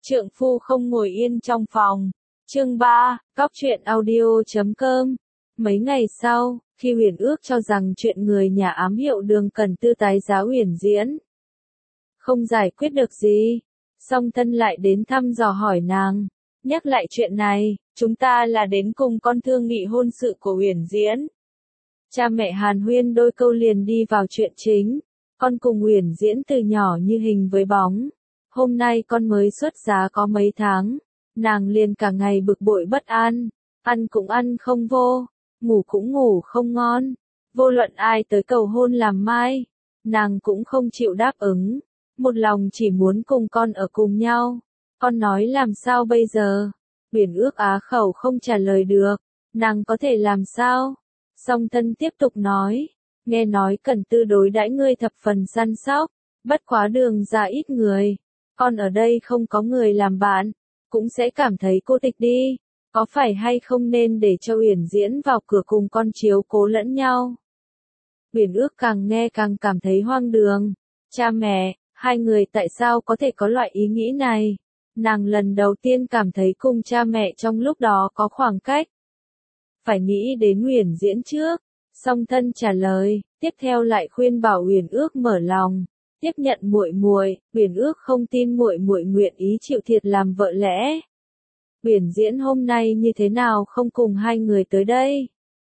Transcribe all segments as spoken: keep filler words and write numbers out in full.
Trượng phu không ngồi yên trong phòng. Chương ba, Cóc truyện audio chấm com. Mấy ngày sau, khi Uyển ước cho rằng chuyện người nhà ám hiệu Đường Cẩn Tư tái giá Uyển Diễn không giải quyết được gì, Song Thân lại đến thăm dò hỏi nàng, nhắc lại chuyện này, chúng ta là đến cùng con thương nghị hôn sự của Uyển Diễn. Cha mẹ hàn huyên đôi câu liền đi vào chuyện chính. Con cùng Uyển Diễn từ nhỏ như hình với bóng. Hôm nay con mới xuất giá có mấy tháng, nàng liền cả ngày bực bội bất an, ăn cũng ăn không vô, ngủ cũng ngủ không ngon. Vô luận ai tới cầu hôn làm mai, nàng cũng không chịu đáp ứng, một lòng chỉ muốn cùng con ở cùng nhau. Con nói làm sao bây giờ? Uyển ước á khẩu không trả lời được, nàng có thể làm sao? Song Thân tiếp tục nói, nghe nói Cẩn Tư đối đãi ngươi thập phần săn sóc, bất quá Đường ra ít người, con ở đây không có người làm bạn, cũng sẽ cảm thấy cô tịch đi, có phải hay không nên để cho Uyển Diễn vào cửa cùng con chiếu cố lẫn nhau? Uyển ước càng nghe càng cảm thấy hoang đường, cha mẹ, hai người tại sao có thể có loại ý nghĩ này? Nàng lần đầu tiên cảm thấy cùng cha mẹ trong lúc đó có khoảng cách. Phải nghĩ đến Uyển Diễn trước. Song Thân trả lời, tiếp theo lại khuyên bảo Uyển ước mở lòng, tiếp nhận muội muội. Uyển ước không tin muội muội nguyện ý chịu thiệt làm vợ lẽ. Uyển Diễn hôm nay như thế nào không cùng hai người tới đây?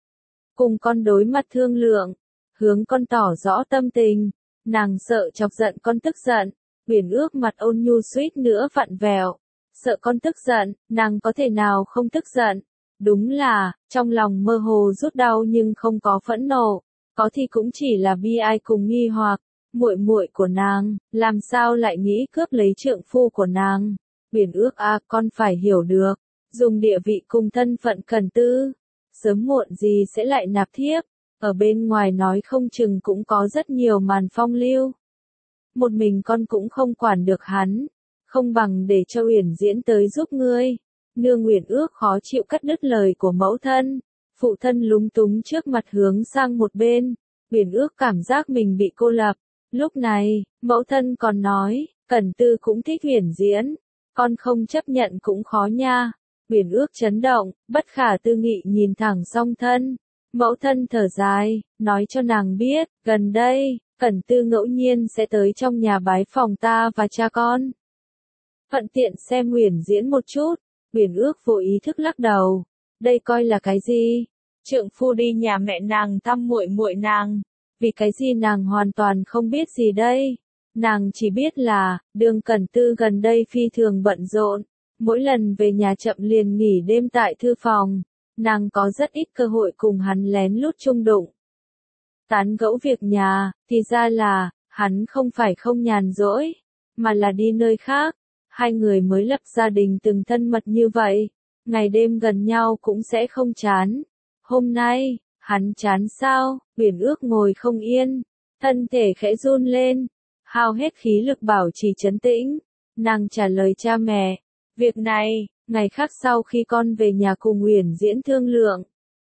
Cùng con đối mặt thương lượng, hướng con tỏ rõ tâm tình, nàng sợ chọc giận con tức giận. Uyển ước mặt ôn nhu suýt nữa vặn vẹo, sợ con tức giận, nàng có thể nào không tức giận? Đúng là, trong lòng mơ hồ rút đau nhưng không có phẫn nộ, có thì cũng chỉ là bi ai cùng nghi hoặc, muội muội của nàng, làm sao lại nghĩ cướp lấy trượng phu của nàng? Uyển ước a, con phải hiểu được, dùng địa vị cùng thân phận Cẩn Tư, sớm muộn gì sẽ lại nạp thiếp, ở bên ngoài nói không chừng cũng có rất nhiều màn phong lưu. Một mình con cũng không quản được hắn, không bằng để cho Uyển Diễn tới giúp ngươi. Nương Uyển ước khó chịu cắt đứt lời của mẫu thân, phụ thân lúng túng trước mặt hướng sang một bên, Uyển ước cảm giác mình bị cô lập. Lúc này, mẫu thân còn nói, Cẩn Tư cũng thích Uyển Diễn, con không chấp nhận cũng khó nha. Uyển ước chấn động, bất khả tư nghị nhìn thẳng Song Thân. Mẫu thân thở dài, nói cho nàng biết, gần đây, Cẩn Tư ngẫu nhiên sẽ tới trong nhà bái phòng ta và cha con. Thuận tiện xem Uyển Diễn một chút. Uyển ước vô ý thức lắc đầu, đây coi là cái gì? Trượng phu đi nhà mẹ nàng thăm muội muội nàng, vì cái gì nàng hoàn toàn không biết gì đây? Nàng chỉ biết là, Đường Cẩn Tư gần đây phi thường bận rộn, mỗi lần về nhà chậm liền nghỉ đêm tại thư phòng, nàng có rất ít cơ hội cùng hắn lén lút chung đụng. Tán gẫu việc nhà, thì ra là, hắn không phải không nhàn rỗi, mà là đi nơi khác. Hai người mới lập gia đình từng thân mật như vậy, ngày đêm gần nhau cũng sẽ không chán. Hôm nay, hắn chán sao? Uyển ước ngồi không yên, thân thể khẽ run lên, hao hết khí lực bảo trì trấn tĩnh. Nàng trả lời cha mẹ, việc này, ngày khác sau khi con về nhà cùng Uyển Diễn thương lượng,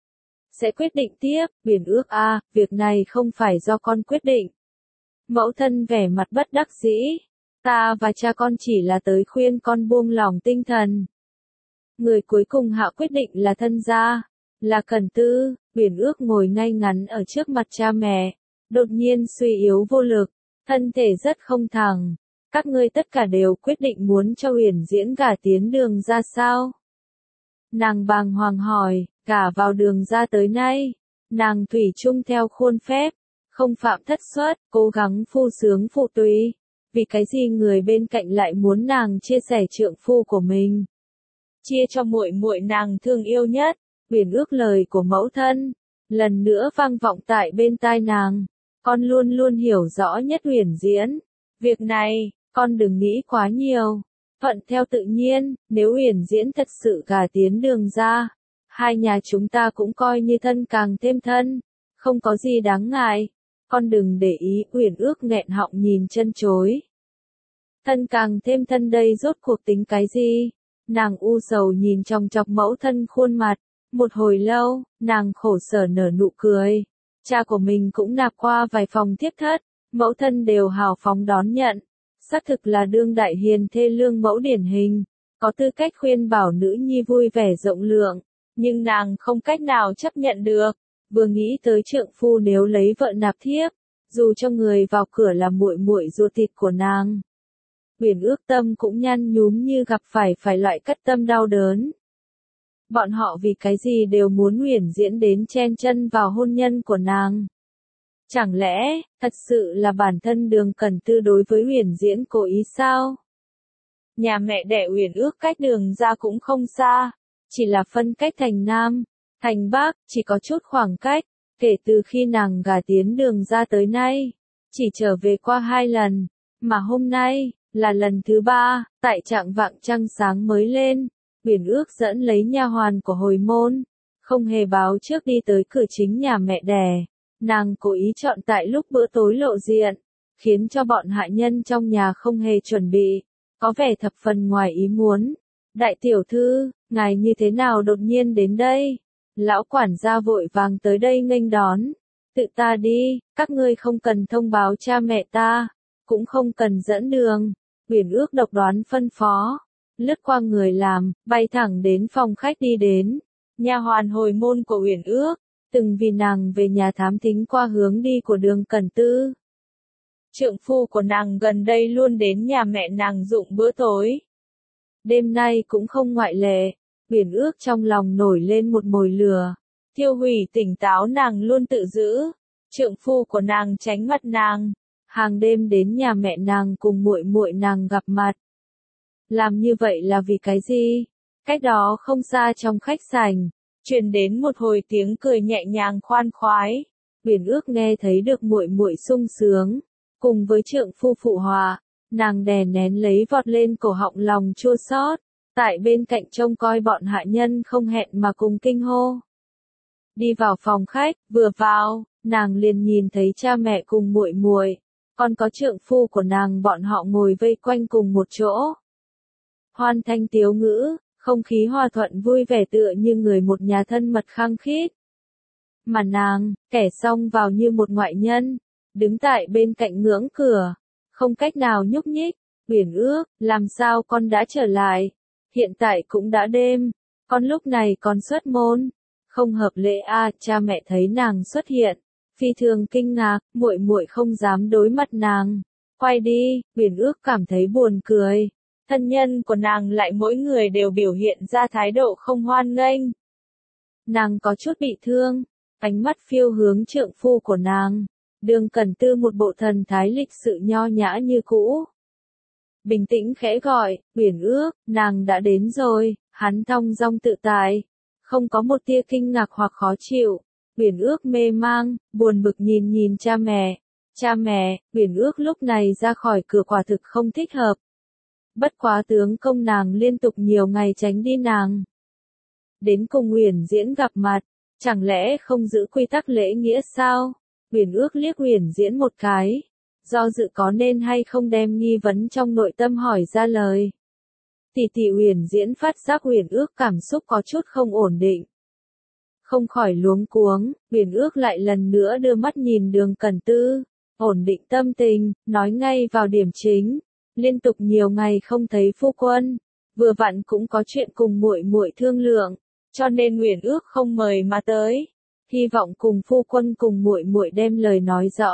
sẽ quyết định tiếp. Uyển ước a, à, việc này không phải do con quyết định. Mẫu thân vẻ mặt bất đắc dĩ. Ta và cha con chỉ là tới khuyên con buông lỏng tinh thần. Người cuối cùng hạ quyết định là thân gia, là Cẩn Tư. Uyển ước ngồi ngay ngắn ở trước mặt cha mẹ, đột nhiên suy yếu vô lực, thân thể rất không thẳng. Các ngươi tất cả đều quyết định muốn cho Uyển Diễn gả tiến Đường ra sao? Nàng bàng hoàng hỏi, gả vào Đường ra tới nay, nàng thủy chung theo khuôn phép, không phạm thất suất, cố gắng phu sướng phụ tùy. Vì cái gì người bên cạnh lại muốn nàng chia sẻ trượng phu của mình? Chia cho muội muội nàng thương yêu nhất. Uyển ước lời của mẫu thân lần nữa vang vọng tại bên tai nàng. Con luôn luôn hiểu rõ nhất Uyển Diễn. Việc này, con đừng nghĩ quá nhiều. Thuận theo tự nhiên, nếu Uyển Diễn thật sự gả tiến Đường ra, hai nhà chúng ta cũng coi như thân càng thêm thân, không có gì đáng ngại. Con đừng để ý. Uyển ước nghẹn họng nhìn chân chối. Thân càng thêm thân đây rốt cuộc tính cái gì? Nàng u sầu nhìn chòng chọc mẫu thân khuôn mặt. Một hồi lâu, nàng khổ sở nở nụ cười. Cha của mình cũng nạp qua vài phòng tiếp thất, mẫu thân đều hào phóng đón nhận. xác thực là đương đại hiền thê lương mẫu điển hình, có tư cách khuyên bảo nữ nhi vui vẻ rộng lượng, nhưng nàng không cách nào chấp nhận được, vừa nghĩ tới trượng phu nếu lấy vợ nạp thiếp, dù cho người vào cửa là muội muội ruột thịt của nàng. Uyển Ước tâm cũng nhăn nhúm như gặp phải phải loại cất tâm đau đớn. Bọn họ vì cái gì đều muốn Uyển Diễn đến chen chân vào hôn nhân của nàng. Chẳng lẽ, thật sự là bản thân Đường Cẩn Tư đối với Uyển Diễn cố ý sao? Nhà mẹ đẻ Uyển Ước cách Đường ra cũng không xa, chỉ là phân cách thành Nam, thành Bắc, chỉ có chút khoảng cách, kể từ khi nàng gả tiến Đường ra tới nay, chỉ trở về qua hai lần, mà hôm nay, là lần thứ ba, tại trạng vạng trăng sáng mới lên, Uyển Ước dẫn lấy nha hoàn của hồi môn, không hề báo trước đi tới cửa chính nhà mẹ đẻ. Nàng cố ý chọn tại lúc bữa tối lộ diện, khiến cho bọn hạ nhân trong nhà không hề chuẩn bị, có vẻ thập phần ngoài ý muốn. Đại tiểu thư, ngài như thế nào đột nhiên đến đây? Lão quản gia vội vàng tới đây nghênh đón. Tự ta đi, các ngươi không cần thông báo cha mẹ ta, cũng không cần dẫn đường. Uyển Ước độc đoán phân phó, lướt qua người làm, bay thẳng đến phòng khách đi đến. Nha hoàn hồi môn của Uyển Ước, từng vì nàng về nhà thám thính qua hướng đi của Đường Cẩn Tư. Trượng phu của nàng gần đây luôn đến nhà mẹ nàng dụng bữa tối. Đêm nay cũng không ngoại lệ, Uyển Ước trong lòng nổi lên một mồi lửa, tiêu hủy tỉnh táo nàng luôn tự giữ. Trượng phu của nàng tránh mặt nàng, hàng đêm đến nhà mẹ nàng cùng muội muội nàng gặp mặt. Làm như vậy là vì cái gì? Cách đó không xa trong khách sảnh, truyền đến một hồi tiếng cười nhẹ nhàng khoan khoái. Uyển Ước nghe thấy được muội muội sung sướng, cùng với trượng phu phụ hòa, nàng đè nén lấy vọt lên cổ họng lòng chua xót, tại bên cạnh trông coi bọn hạ nhân không hẹn mà cùng kinh hô. Đi vào phòng khách, vừa vào, nàng liền nhìn thấy cha mẹ cùng muội muội, còn có trượng phu của nàng bọn họ ngồi vây quanh cùng một chỗ. Hoan thanh tiếu ngữ, không khí hòa thuận vui vẻ tựa như người một nhà thân mật khăng khít. Mà nàng, kẻ xông vào như một ngoại nhân, đứng tại bên cạnh ngưỡng cửa, không cách nào nhúc nhích. Uyển Ước, làm sao con đã trở lại? Hiện tại cũng đã đêm, con lúc này còn xuất môn. Không hợp lệ a, à, cha mẹ thấy nàng xuất hiện, phi thường kinh ngạc, muội muội không dám đối mặt nàng. Quay đi, Uyển Ước cảm thấy buồn cười. Thân nhân của nàng lại mỗi người đều biểu hiện ra thái độ không hoan nghênh. Nàng có chút bị thương, ánh mắt phiêu hướng trượng phu của nàng. Đường Cẩn Tư một bộ thần thái lịch sự nho nhã như cũ. Bình tĩnh khẽ gọi, Uyển Ước, nàng đã đến rồi, hắn thong dong tự tại, không có một tia kinh ngạc hoặc khó chịu. Uyển Ước mê mang, buồn bực nhìn nhìn cha mẹ. Cha mẹ, Uyển Ước lúc này ra khỏi cửa quả thực không thích hợp. Bất quá tướng công nàng liên tục nhiều ngày tránh đi nàng. Đến cùng Uyển Diễn gặp mặt, chẳng lẽ không giữ quy tắc lễ nghĩa sao? Uyển Ước liếc Uyển Diễn một cái, do dự có nên hay không đem nghi vấn trong nội tâm hỏi ra lời. Tỷ tỷ Uyển Diễn phát giác Uyển Ước cảm xúc có chút không ổn định. Không khỏi luống cuống, Uyển Ước lại lần nữa đưa mắt nhìn Đường Cẩn Tư, ổn định tâm tình, nói ngay vào điểm chính. Liên tục nhiều ngày không thấy phu quân, vừa vặn cũng có chuyện cùng muội muội thương lượng, cho nên Uyển Ước không mời mà tới, hy vọng cùng phu quân cùng muội muội đem lời nói rõ.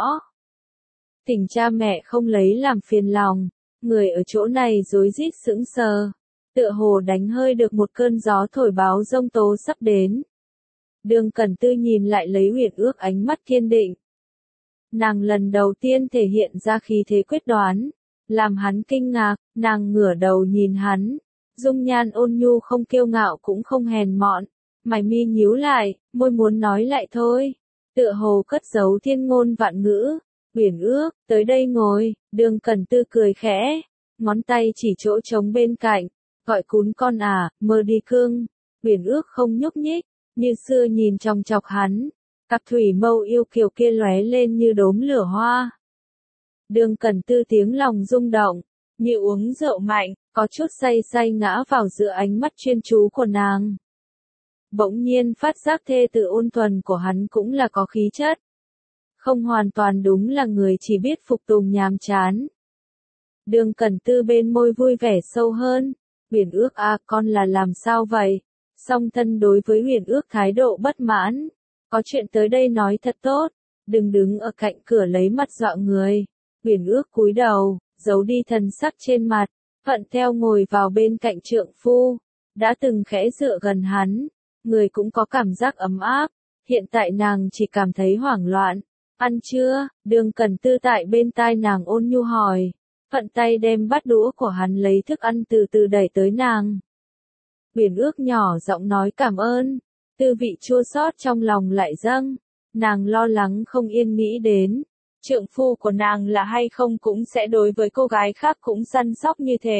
Tình cha mẹ không lấy làm phiền lòng, người ở chỗ này rối rít sững sờ, tựa hồ đánh hơi được một cơn gió thổi báo giông tố sắp đến. Đường Cẩn Tư nhìn lại lấy Uyển Ước ánh mắt kiên định. Nàng lần đầu tiên thể hiện ra khí thế quyết đoán, làm hắn kinh ngạc, nàng ngửa đầu nhìn hắn, dung nhan ôn nhu không kiêu ngạo cũng không hèn mọn, mày mi nhíu lại, môi muốn nói lại thôi, tựa hồ cất giấu thiên ngôn vạn ngữ. Uyển Ước, tới đây ngồi. Đường Cẩn Tư cười khẽ, ngón tay chỉ chỗ trống bên cạnh, gọi cún con à, mơ đi cưng. Uyển Ước không nhúc nhích, như xưa nhìn trong chọc hắn, cặp thủy mâu yêu kiều kia lóe lên như đốm lửa hoa. Đường Cẩn Tư tiếng lòng rung động, như uống rượu mạnh, có chút say say ngã vào giữa ánh mắt chuyên chú của nàng. Bỗng nhiên phát giác thê tử ôn thuần của hắn cũng là có khí chất. Không hoàn toàn đúng là người chỉ biết phục tùng nhàm chán. Đường Cẩn Tư bên môi vui vẻ sâu hơn. Uyển Ước à, con là làm sao vậy? Song Thân đối với Uyển Ước thái độ bất mãn. Có chuyện tới đây nói thật tốt, đừng đứng ở cạnh cửa lấy mặt dọa người. Uyển Ước cúi đầu, giấu đi thần sắc trên mặt, thuận theo ngồi vào bên cạnh trượng phu, đã từng khẽ dựa gần hắn, người cũng có cảm giác ấm áp, hiện tại nàng chỉ cảm thấy hoảng loạn. Ăn chưa? Đường Cẩn Tư tại bên tai nàng ôn nhu hỏi, thuận tay đem bát đũa của hắn lấy thức ăn từ từ đẩy tới nàng. Uyển Ước nhỏ giọng nói cảm ơn, tư vị chua xót trong lòng lại dâng, nàng lo lắng không yên nghĩ đến. Trượng phu của nàng là hay không cũng sẽ đối với cô gái khác cũng săn sóc như thế.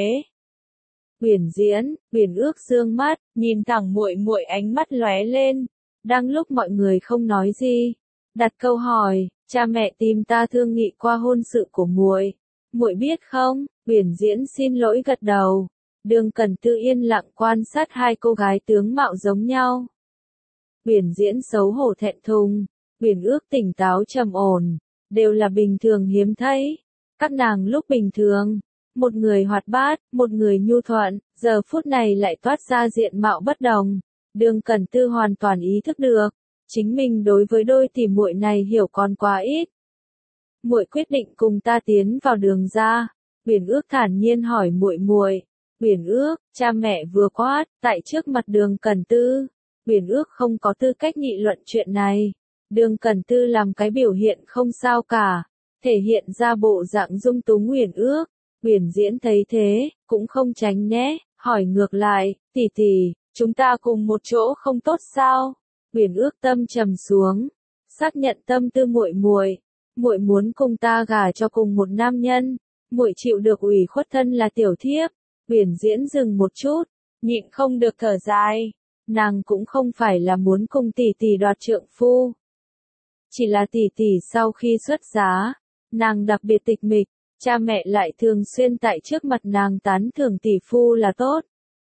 Uyển Diễn, Uyển Ước dương mắt, nhìn thẳng muội muội ánh mắt lóe lên. Đang lúc mọi người không nói gì, đặt câu hỏi, cha mẹ tìm ta thương nghị qua hôn sự của muội, muội biết không? Uyển Diễn xin lỗi gật đầu. Đường Cẩn Tư yên lặng quan sát hai cô gái tướng mạo giống nhau. Uyển Diễn xấu hổ thẹn thùng, Uyển Ước tỉnh táo trầm ổn, đều là bình thường hiếm thấy. Các nàng lúc bình thường, một người hoạt bát, một người nhu thuận, giờ phút này lại toát ra diện mạo bất đồng. Đường Cẩn Tư hoàn toàn ý thức được, chính mình đối với đôi tỷ muội này hiểu còn quá ít. Muội quyết định cùng ta tiến vào Đường gia. Uyển Ước thản nhiên hỏi muội muội. Uyển Ước, cha mẹ vừa quát, tại trước mặt Đường Cẩn Tư. Uyển Ước không có tư cách nghị luận chuyện này. Đường Cẩn Tư làm cái biểu hiện không sao cả, thể hiện ra bộ dạng dung túng Uyển Ước. Uyển Diễn thấy thế, cũng không tránh né, hỏi ngược lại, tỷ tỷ, chúng ta cùng một chỗ không tốt sao? Uyển Ước tâm trầm xuống, xác nhận tâm tư muội muội, muội muốn cùng ta gả cho cùng một nam nhân, muội chịu được ủy khuất thân là tiểu thiếp. Uyển Diễn dừng một chút, nhịn không được thở dài, nàng cũng không phải là muốn cùng tỷ tỷ đoạt trượng phu. Chỉ là tỷ tỷ sau khi xuất giá, nàng đặc biệt tịch mịch, cha mẹ lại thường xuyên tại trước mặt nàng tán thưởng tỷ phu là tốt.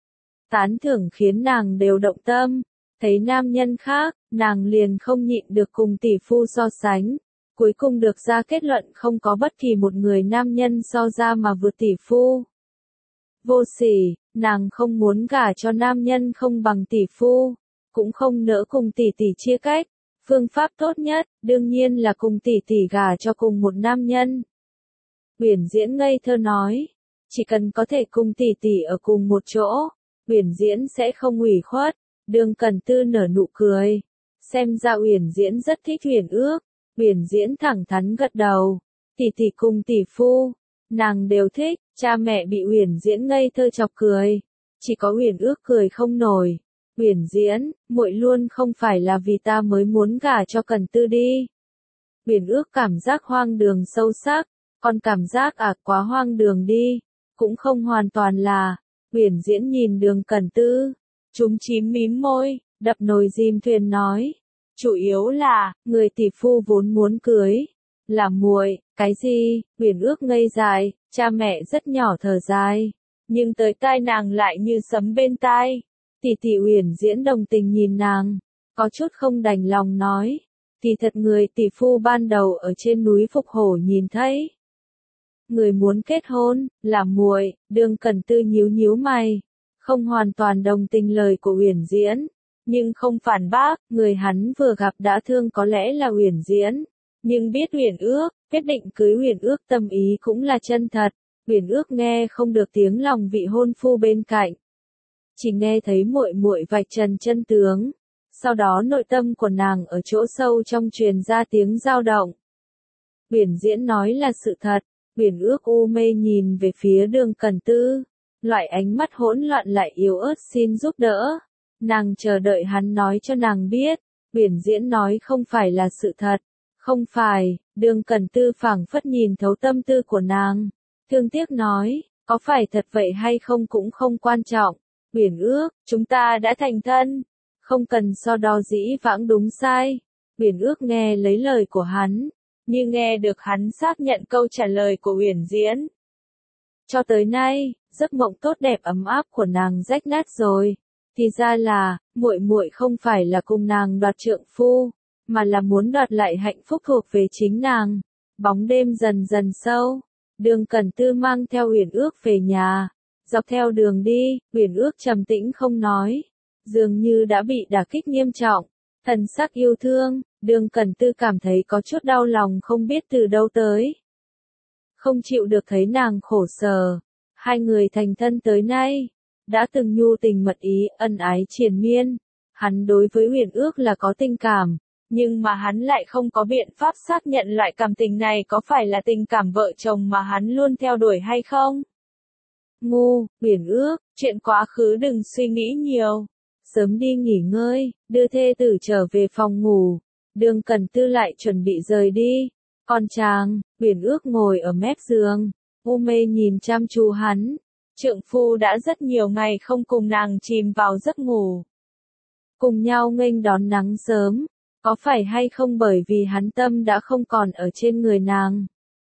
Tán thưởng khiến nàng đều động tâm, thấy nam nhân khác, nàng liền không nhịn được cùng tỷ phu so sánh. Cuối cùng được ra kết luận không có bất kỳ một người nam nhân so ra mà vượt tỷ phu. Vô sỉ, nàng không muốn gả cho nam nhân không bằng tỷ phu, cũng không nỡ cùng tỷ tỷ chia cách. Phương pháp tốt nhất, đương nhiên là cùng tỷ tỷ gả cho cùng một nam nhân. Uyển Diễn ngây thơ nói, chỉ cần có thể cùng tỷ tỷ ở cùng một chỗ, Uyển Diễn sẽ không ủy khuất. Đường Cẩn Tư nở nụ cười, xem ra Uyển Diễn rất thích Uyển Ước. Uyển Diễn thẳng thắn gật đầu, tỷ tỷ cùng tỷ phu, nàng đều thích. Cha mẹ bị Uyển Diễn ngây thơ chọc cười, chỉ có Uyển Ước cười không nổi. Uyển Diễn, muội luôn không phải là vì ta mới muốn gả cho Cẩn Tư đi. Uyển Ước cảm giác hoang đường sâu sắc, còn cảm giác à quá hoang đường đi, cũng không hoàn toàn là. Uyển Diễn nhìn Đường Cẩn Tư, chúm chím mím môi, đập nồi dìm thuyền nói, chủ yếu là, người tỷ phu vốn muốn cưới, là muội. Cái gì? Uyển Ước ngây dại, cha mẹ rất nhỏ thở dài, nhưng tới tai nàng lại như sấm bên tai. Tỷ tỷ Uyển Diễn đồng tình nhìn nàng, có chút không đành lòng nói, thì thật người tỷ phu ban đầu ở trên núi Phục Hổ nhìn thấy. Người muốn kết hôn, là muội. Đường Cẩn Tư nhíu nhíu mày, không hoàn toàn đồng tình lời của Uyển Diễn, nhưng không phản bác, người hắn vừa gặp đã thương có lẽ là Uyển Diễn, nhưng biết Uyển Ước, quyết định cưới Uyển Ước tâm ý cũng là chân thật. Uyển Ước nghe không được tiếng lòng vị hôn phu bên cạnh, chỉ nghe thấy muội muội vạch trần chân tướng, sau đó nội tâm của nàng ở chỗ sâu trong truyền ra tiếng dao động. Uyển Diễn nói là sự thật. Uyển Ước u mê nhìn về phía Đường Cẩn Tư, loại ánh mắt hỗn loạn lại yếu ớt xin giúp đỡ. Nàng chờ đợi hắn nói cho nàng biết. Uyển Diễn nói không phải là sự thật. Không phải. Đường Cẩn Tư phảng phất nhìn thấu tâm tư của nàng, thương tiếc nói, có phải thật vậy hay không cũng không quan trọng. Uyển Ước, chúng ta đã thành thân, không cần so đo dĩ vãng đúng sai. Uyển Ước nghe lấy lời của hắn, như nghe được hắn xác nhận câu trả lời của Uyển Diễn. Cho tới nay, giấc mộng tốt đẹp ấm áp của nàng rách nát rồi. Thì ra là, muội muội không phải là cùng nàng đoạt trượng phu, mà là muốn đoạt lại hạnh phúc thuộc về chính nàng. Bóng đêm dần dần sâu, Đường Cẩn Tư mang theo Uyển Ước về nhà. Dọc theo đường đi, Uyển Ước trầm tĩnh không nói, dường như đã bị đả kích nghiêm trọng. Thần sắc yêu thương, Đường Cẩn Tư cảm thấy có chút đau lòng không biết từ đâu tới. Không chịu được thấy nàng khổ sở. Hai người thành thân tới nay, đã từng nhu tình mật ý, ân ái triền miên. Hắn đối với Uyển Ước là có tình cảm, nhưng mà hắn lại không có biện pháp xác nhận loại cảm tình này có phải là tình cảm vợ chồng mà hắn luôn theo đuổi hay không. Ngu, Uyển Ước, chuyện quá khứ đừng suy nghĩ nhiều. Sớm đi nghỉ ngơi, đưa thê tử trở về phòng ngủ. Đường Cẩn Tư lại chuẩn bị rời đi. Còn chàng, Uyển Ước ngồi ở mép giường, u mê nhìn chăm chú hắn. Trượng phu đã rất nhiều ngày không cùng nàng chìm vào giấc ngủ. Cùng nhau nghênh đón nắng sớm, có phải hay không bởi vì hắn tâm đã không còn ở trên người nàng.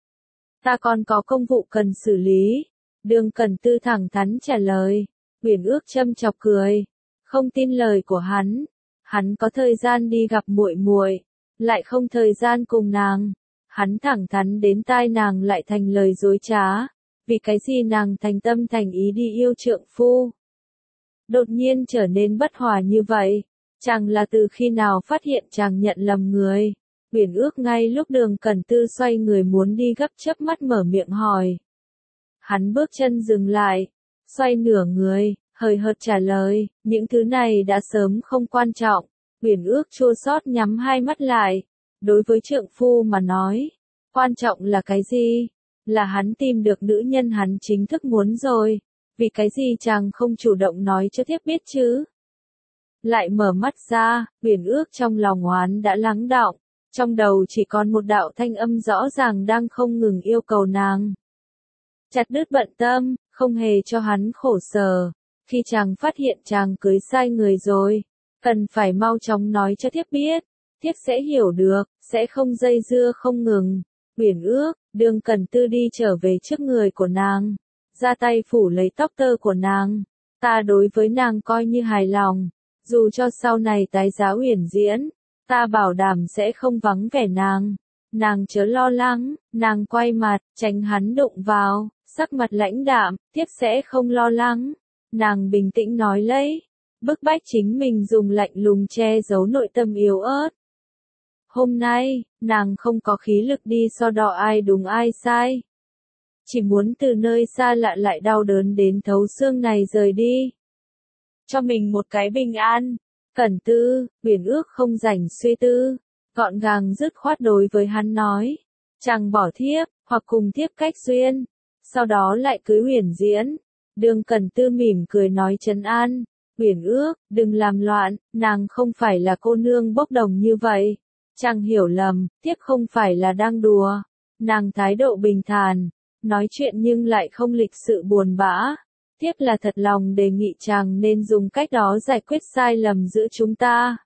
Ta còn có công vụ cần xử lý. Đường Cẩn Tư thẳng thắn trả lời. Uyển Ước châm chọc cười, không tin lời của hắn. Hắn có thời gian đi gặp muội muội, lại không thời gian cùng nàng. Hắn thẳng thắn đến tai nàng lại thành lời dối trá. Vì cái gì nàng thành tâm thành ý đi yêu trượng phu, đột nhiên trở nên bất hòa như vậy? Chàng là từ khi nào phát hiện chàng nhận lầm người? Uyển Ước ngay lúc Đường Cẩn Tư xoay người muốn đi gấp chớp mắt mở miệng hỏi. Hắn bước chân dừng lại, xoay nửa người, hời hợt trả lời, những thứ này đã sớm không quan trọng. Uyển Ước chua xót nhắm hai mắt lại. Đối với trượng phu mà nói, quan trọng là cái gì? Là hắn tìm được nữ nhân hắn chính thức muốn rồi. Vì cái gì chàng không chủ động nói cho thiếp biết chứ? Lại mở mắt ra, Uyển Ước trong lòng oán đã lắng đọng, trong đầu chỉ còn một đạo thanh âm rõ ràng đang không ngừng yêu cầu nàng. Chặt đứt bận tâm, không hề cho hắn khổ sở. Khi chàng phát hiện chàng cưới sai người rồi, cần phải mau chóng nói cho thiếp biết, thiếp sẽ hiểu được, sẽ không dây dưa không ngừng. Uyển Ước, Đường Cẩn Tư đi trở về trước người của nàng, ra tay phủ lấy tóc tơ của nàng. Ta đối với nàng coi như hài lòng, dù cho sau này tái giá Uyển diễn, ta bảo đảm sẽ không vắng vẻ nàng. Nàng chớ lo lắng. Nàng quay mặt, tránh hắn đụng vào, sắc mặt lãnh đạm, thiếp sẽ không lo lắng. Nàng bình tĩnh nói lấy, bức bách chính mình dùng lạnh lùng che giấu nội tâm yếu ớt. Hôm nay, nàng không có khí lực đi so đo ai đúng ai sai. Chỉ muốn từ nơi xa lạ lại đau đớn đến thấu xương này rời đi. Cho mình một cái bình an. Cẩn Tư, Uyển Ước không rảnh suy tư, gọn gàng dứt khoát đối với hắn nói. Chàng bỏ thiếp, hoặc cùng thiếp cách duyên, sau đó lại cưới Uyển diễn. Đường Cẩn Tư mỉm cười nói trấn an. Uyển Ước, đừng làm loạn, nàng không phải là cô nương bốc đồng như vậy. Chàng hiểu lầm, thiếp không phải là đang đùa. Nàng thái độ bình thản, nói chuyện nhưng lại không lịch sự buồn bã. Thiếp là thật lòng đề nghị chàng nên dùng cách đó giải quyết sai lầm giữa chúng ta.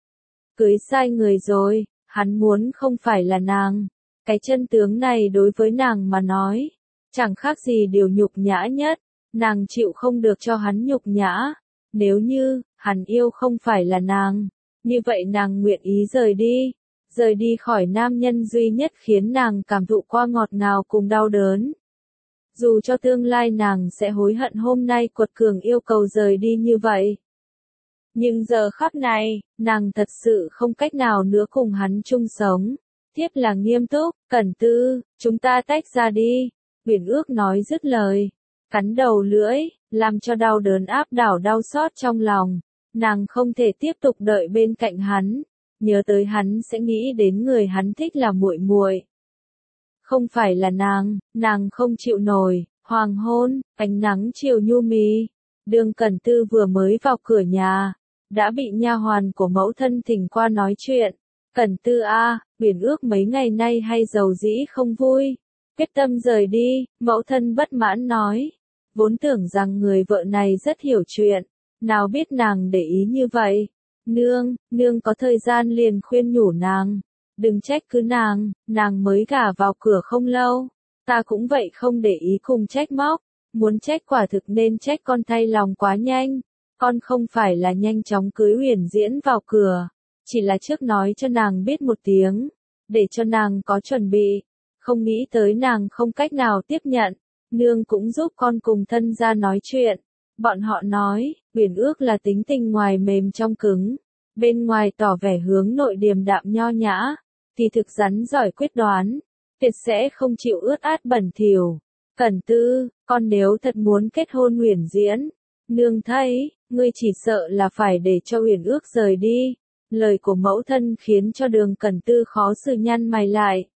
Cưới sai người rồi, hắn muốn không phải là nàng. Cái chân tướng này đối với nàng mà nói, chẳng khác gì điều nhục nhã nhất. Nàng chịu không được cho hắn nhục nhã. Nếu như, hắn yêu không phải là nàng, như vậy nàng nguyện ý rời đi. Rời đi khỏi nam nhân duy nhất khiến nàng cảm thụ qua ngọt ngào cùng đau đớn. Dù cho tương lai nàng sẽ hối hận hôm nay quật cường yêu cầu rời đi như vậy. Nhưng giờ khắc này, nàng thật sự không cách nào nữa cùng hắn chung sống. Thiếp là nghiêm túc. Cẩn Tư, chúng ta tách ra đi. Uyển Ước nói dứt lời, cắn đầu lưỡi, làm cho đau đớn áp đảo đau xót trong lòng. Nàng không thể tiếp tục đợi bên cạnh hắn. Nhớ tới hắn sẽ nghĩ đến người hắn thích là muội muội. Không phải là nàng, nàng không chịu nổi. Hoàng hôn, ánh nắng chiều nhu mì. Đường Cẩn Tư vừa mới vào cửa nhà, đã bị nha hoàn của mẫu thân thỉnh qua nói chuyện. Cẩn Tư a, Uyển Ước mấy ngày nay hay giàu dĩ không vui, quyết tâm rời đi. Mẫu thân bất mãn nói, vốn tưởng rằng người vợ này rất hiểu chuyện, nào biết nàng để ý như vậy. Nương, nương có thời gian liền khuyên nhủ nàng, đừng trách cứ nàng, nàng mới gả vào cửa không lâu. Ta cũng vậy không để ý cùng trách móc, muốn trách quả thực nên trách con thay lòng quá nhanh. Con không phải là nhanh chóng cưới Uyển diễn vào cửa, chỉ là trước nói cho nàng biết một tiếng, để cho nàng có chuẩn bị. Không nghĩ tới nàng không cách nào tiếp nhận, nương cũng giúp con cùng thân gia nói chuyện. Bọn họ nói, Uyển Ước là tính tình ngoài mềm trong cứng, bên ngoài tỏ vẻ hướng nội điềm đạm nho nhã, thì thực rắn giỏi quyết đoán, tuyệt sẽ không chịu ướt át bẩn thỉu. Cẩn Tư, con nếu thật muốn kết hôn Uyển Diễn, nương thấy, ngươi chỉ sợ là phải để cho Uyển Ước rời đi. Lời của mẫu thân khiến cho Đường Cẩn Tư khó xử nhăn mày lại.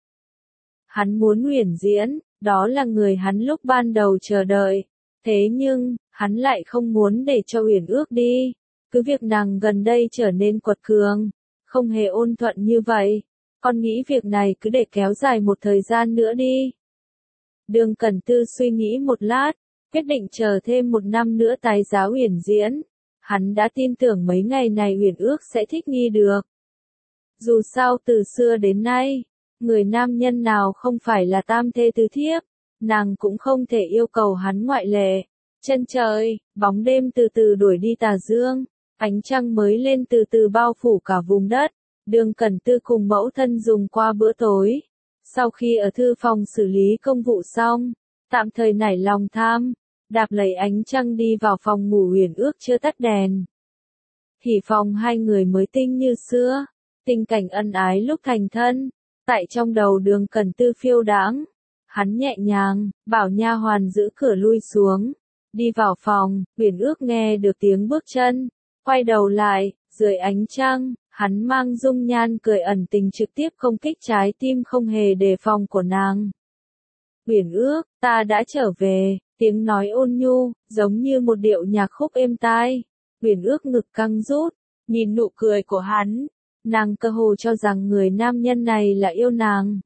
Hắn muốn Uyển Diễn, đó là người hắn lúc ban đầu chờ đợi. Thế nhưng, hắn lại không muốn để cho Uyển Ước đi. Cứ việc nàng gần đây trở nên quật cường, không hề ôn thuận như vậy. Con nghĩ việc này cứ để kéo dài một thời gian nữa đi. Đường Cẩn Tư suy nghĩ một lát, quyết định chờ thêm một năm nữa tái giá Uyển Diễn. Hắn đã tin tưởng mấy ngày này Uyển Ước sẽ thích nghi được. Dù sao từ xưa đến nay, người nam nhân nào không phải là tam thê tứ thiếp, nàng cũng không thể yêu cầu hắn ngoại lệ. Chân trời, bóng đêm từ từ đuổi đi tà dương, ánh trăng mới lên từ từ bao phủ cả vùng đất. Đường Cẩn Tư cùng mẫu thân dùng qua bữa tối. Sau khi ở thư phòng xử lý công vụ xong, tạm thời nảy lòng tham, đạp lấy ánh trăng đi vào phòng ngủ Uyển Ước chưa tắt đèn. Thì phòng hai người mới tinh như xưa, tình cảnh ân ái lúc thành thân, tại trong đầu Đường Cẩn Tư phiêu đãng. Hắn nhẹ nhàng, bảo nha hoàn giữ cửa lui xuống, đi vào phòng. Uyển Ước nghe được tiếng bước chân, quay đầu lại, dưới ánh trăng, hắn mang dung nhan cười ẩn tình trực tiếp công kích trái tim không hề đề phòng của nàng. Uyển Ước, ta đã trở về, tiếng nói ôn nhu, giống như một điệu nhạc khúc êm tai. Uyển Ước ngực căng rút, nhìn nụ cười của hắn, nàng cơ hồ cho rằng người nam nhân này là yêu nàng.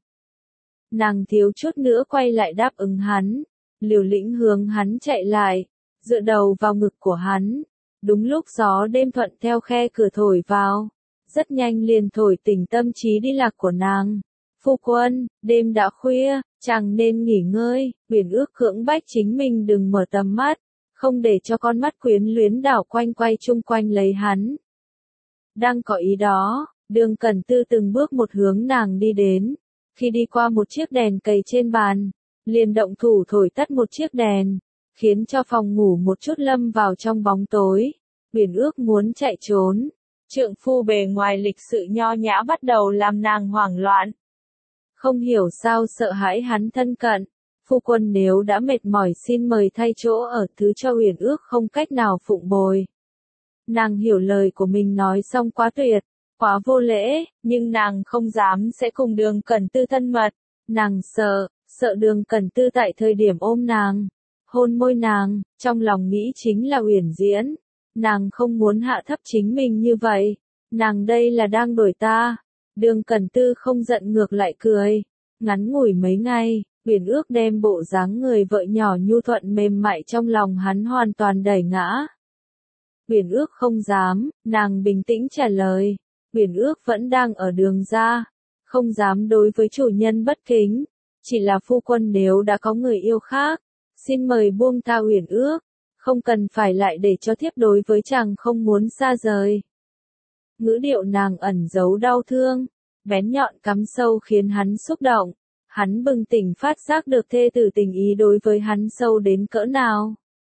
Nàng thiếu chút nữa quay lại đáp ứng hắn, liều lĩnh hướng hắn chạy lại, dựa đầu vào ngực của hắn. Đúng lúc gió đêm thuận theo khe cửa thổi vào, rất nhanh liền thổi tỉnh tâm trí đi lạc của nàng. Phu quân, đêm đã khuya, chàng nên nghỉ ngơi. Uyển Ước cưỡng bách chính mình đừng mở tầm mắt, không để cho con mắt quyến luyến đảo quanh quay chung quanh lấy hắn. Đang có ý đó, Đường Cẩn Tư từng bước một hướng nàng đi đến. Khi đi qua một chiếc đèn cầy trên bàn, liền động thủ thổi tắt một chiếc đèn, khiến cho phòng ngủ một chút lâm vào trong bóng tối. Uyển Ước muốn chạy trốn, trượng phu bề ngoài lịch sự nho nhã bắt đầu làm nàng hoảng loạn. Không hiểu sao sợ hãi hắn thân cận. Phu quân nếu đã mệt mỏi xin mời thay chỗ ở, thứ cho Uyển Ước không cách nào phụng bồi. Nàng hiểu lời của mình nói xong quá tuyệt, quá vô lễ, nhưng nàng không dám sẽ cùng Đường Cẩn Tư thân mật. Nàng sợ, sợ Đường Cẩn Tư tại thời điểm ôm nàng, hôn môi nàng, trong lòng nghĩ chính là Uyển Diễn. Nàng không muốn hạ thấp chính mình như vậy. Nàng đây là đang đổi ta. Đường Cẩn Tư không giận ngược lại cười. Ngắn ngủi mấy ngày, Uyển Ước đem bộ dáng người vợ nhỏ nhu thuận mềm mại trong lòng hắn hoàn toàn đẩy ngã. Uyển Ước không dám, nàng bình tĩnh trả lời. Uyển Ước vẫn đang ở đường ra, không dám đối với chủ nhân bất kính. Chỉ là phu quân nếu đã có người yêu khác, xin mời buông tha Uyển Ước, không cần phải lại để cho thiếp đối với chàng không muốn xa rời. Ngữ điệu nàng ẩn giấu đau thương, bén nhọn cắm sâu khiến hắn xúc động. Hắn bừng tỉnh phát giác được thê tử tình ý đối với hắn sâu đến cỡ nào.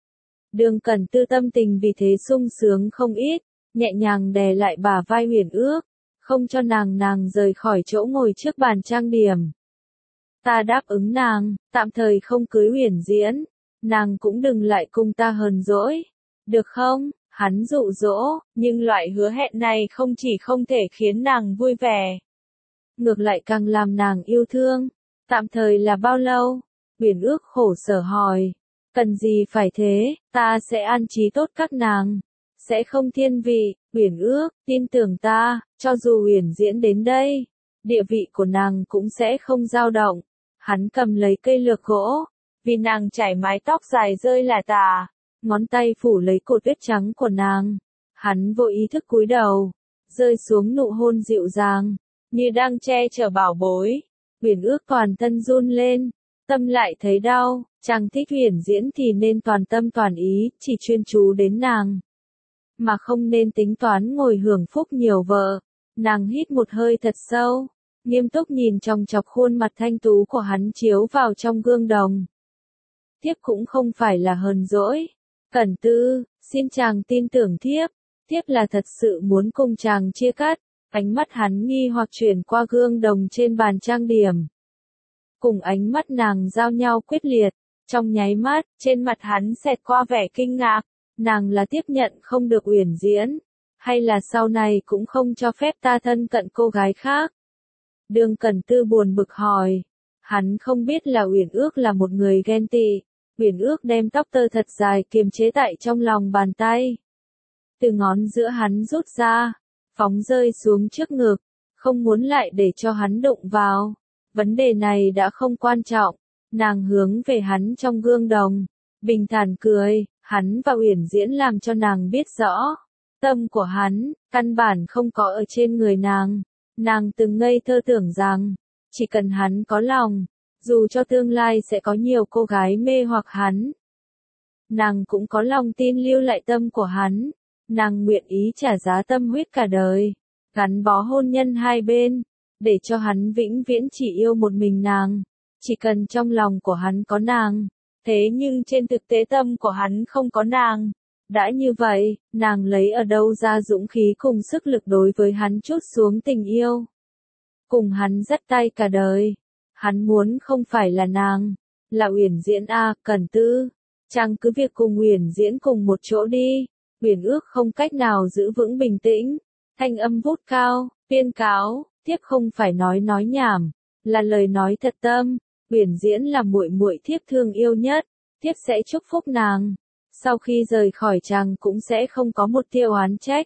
Đường Cẩn Tư tâm tình vì thế sung sướng không ít, nhẹ nhàng đè lại bả vai Uyển Ước, không cho nàng nàng rời khỏi chỗ ngồi trước bàn trang điểm. Ta đáp ứng nàng, tạm thời không cưới Uyển Diễn, nàng cũng đừng lại cùng ta hờn dỗi, được không? Hắn dụ dỗ, nhưng loại hứa hẹn này không chỉ không thể khiến nàng vui vẻ, ngược lại càng làm nàng yêu thương. Tạm thời là bao lâu? Uyển Ước khổ sở hỏi. Cần gì phải thế, ta sẽ an trí tốt các nàng, sẽ không thiên vị. Uyển Ước, tin tưởng ta, cho dù Uyển Diễn đến đây, địa vị của nàng cũng sẽ không dao động. Hắn cầm lấy cây lược gỗ, vì nàng chải mái tóc dài rơi là tà, ngón tay phủ lấy cột tuyết trắng của nàng. Hắn vô ý thức cúi đầu, rơi xuống nụ hôn dịu dàng, như đang che chở bảo bối. Uyển Ước toàn thân run lên, tâm lại thấy đau. Chàng thích Uyển Diễn thì nên toàn tâm toàn ý, chỉ chuyên chú đến nàng, mà không nên tính toán ngồi hưởng phúc nhiều vợ. Nàng hít một hơi thật sâu, nghiêm túc nhìn chòng chọc khuôn mặt thanh tú của hắn chiếu vào trong gương đồng. Thiếp cũng không phải là hờn dỗi. Cẩn Tư, xin chàng tin tưởng thiếp, thiếp là thật sự muốn cùng chàng chia cắt. Ánh mắt hắn nghi hoặc chuyển qua gương đồng trên bàn trang điểm. Cùng ánh mắt nàng giao nhau quyết liệt, trong nháy mắt, trên mặt hắn xẹt qua vẻ kinh ngạc, nàng là tiếp nhận không được Uyển Diễn, hay là sau này cũng không cho phép ta thân cận cô gái khác? Đường Cẩn Tư buồn bực hỏi, hắn không biết là Uyển Ước là một người ghen tị. Uyển Ước đem tóc tơ thật dài kiềm chế tại trong lòng bàn tay. Từ ngón giữa hắn rút ra, phóng rơi xuống trước ngực, không muốn lại để cho hắn đụng vào. Vấn đề này đã không quan trọng, nàng hướng về hắn trong gương đồng, bình thản cười, hắn và Uyển Diễn làm cho nàng biết rõ. Tâm của hắn, căn bản không có ở trên người nàng. Nàng từng ngây thơ tưởng rằng, chỉ cần hắn có lòng, dù cho tương lai sẽ có nhiều cô gái mê hoặc hắn, nàng cũng có lòng tin lưu lại tâm của hắn. Nàng nguyện ý trả giá tâm huyết cả đời, gắn bó hôn nhân hai bên, để cho hắn vĩnh viễn chỉ yêu một mình nàng. Chỉ cần trong lòng của hắn có nàng, thế nhưng trên thực tế tâm của hắn không có nàng. Đã như vậy, nàng lấy ở đâu ra dũng khí cùng sức lực đối với hắn trút xuống tình yêu. Cùng hắn dắt tay cả đời. Hắn muốn không phải là nàng, là Uyển Diễn a, Cẩn Tư. Chàng cứ việc cùng Uyển Diễn cùng một chỗ đi. Uyển Ước không cách nào giữ vững bình tĩnh, thanh âm vút cao, tuyên cáo, thiếp không phải nói nói nhảm, là lời nói thật tâm. Uyển Diễn là muội muội thiếp thương yêu nhất, thiếp sẽ chúc phúc nàng. Sau khi rời khỏi chàng cũng sẽ không có một tia oán trách.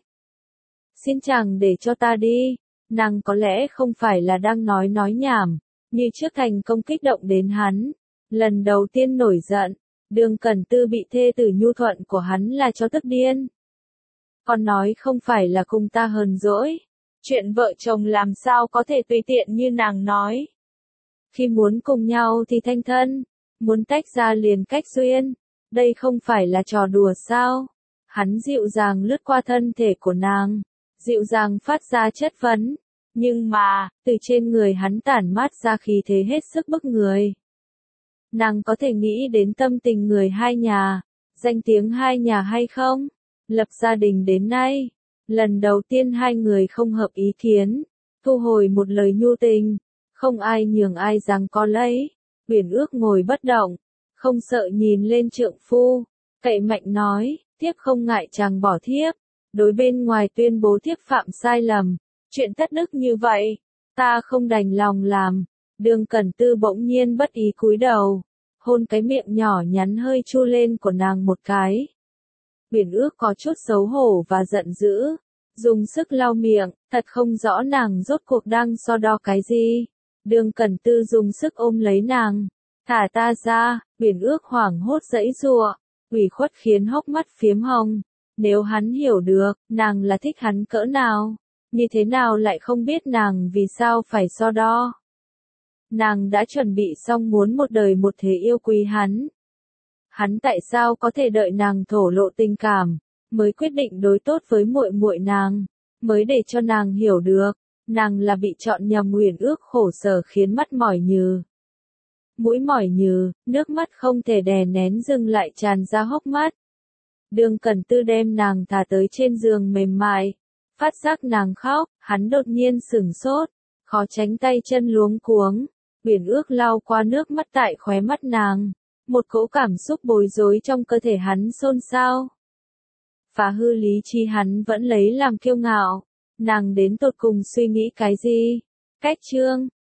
Xin chàng để cho ta đi. Nàng có lẽ không phải là đang nói nói nhảm, như trước thành công kích động đến hắn. Lần đầu tiên nổi giận, Đường Cẩn Tư bị thê tử nhu thuận của hắn là cho tức điên. Còn nói không phải là cùng ta hờn dỗi. Chuyện vợ chồng làm sao có thể tùy tiện như nàng nói. Khi muốn cùng nhau thì thanh thân, muốn tách ra liền cách duyên. Đây không phải là trò đùa sao? Hắn dịu dàng lướt qua thân thể của nàng, dịu dàng phát ra chất vấn. Nhưng mà, từ trên người hắn tản mát ra khí thế hết sức bức người. Nàng có thể nghĩ đến tâm tình người hai nhà, danh tiếng hai nhà hay không? Lập gia đình đến nay, lần đầu tiên hai người không hợp ý kiến, thu hồi một lời nhu tình, không ai nhường ai giằng co lấy. Uyển Ước ngồi bất động, không sợ nhìn lên trượng phu, cậy mạnh nói, thiếp không ngại chàng bỏ thiếp, đối bên ngoài tuyên bố thiếp phạm sai lầm, chuyện thất đức như vậy, ta không đành lòng làm. Đường Cẩn Tư bỗng nhiên bất ý cúi đầu, hôn cái miệng nhỏ nhắn hơi chu lên của nàng một cái. Uyển Ước có chút xấu hổ và giận dữ, dùng sức lau miệng, thật không rõ nàng rốt cuộc đang so đo cái gì. Đường Cẩn Tư dùng sức ôm lấy nàng, thả ta ra. Uyển Ước hoảng hốt giãy giụa, ủy khuất khiến hốc mắt phiếm hồng. Nếu hắn hiểu được, nàng là thích hắn cỡ nào, như thế nào lại không biết nàng vì sao phải so đo. Nàng đã chuẩn bị xong muốn một đời một thế yêu quý hắn. Hắn tại sao có thể đợi nàng thổ lộ tình cảm, mới quyết định đối tốt với muội muội nàng, mới để cho nàng hiểu được, nàng là bị chọn nhầm. Uyển Ước khổ sở khiến mắt mỏi nhừ. Mũi mỏi nhừ, nước mắt không thể đè nén dừng lại tràn ra hốc mắt. Đường Cẩn Tư đem nàng thả tới trên giường mềm mại, phát giác nàng khóc, hắn đột nhiên sửng sốt, khó tránh tay chân luống cuống. Uyển Ước lau qua nước mắt tại khóe mắt nàng, một cỗ cảm xúc bối rối trong cơ thể hắn xôn xao. Phá hư lý trí hắn vẫn lấy làm kiêu ngạo, nàng đến tột cùng suy nghĩ cái gì? Cách chương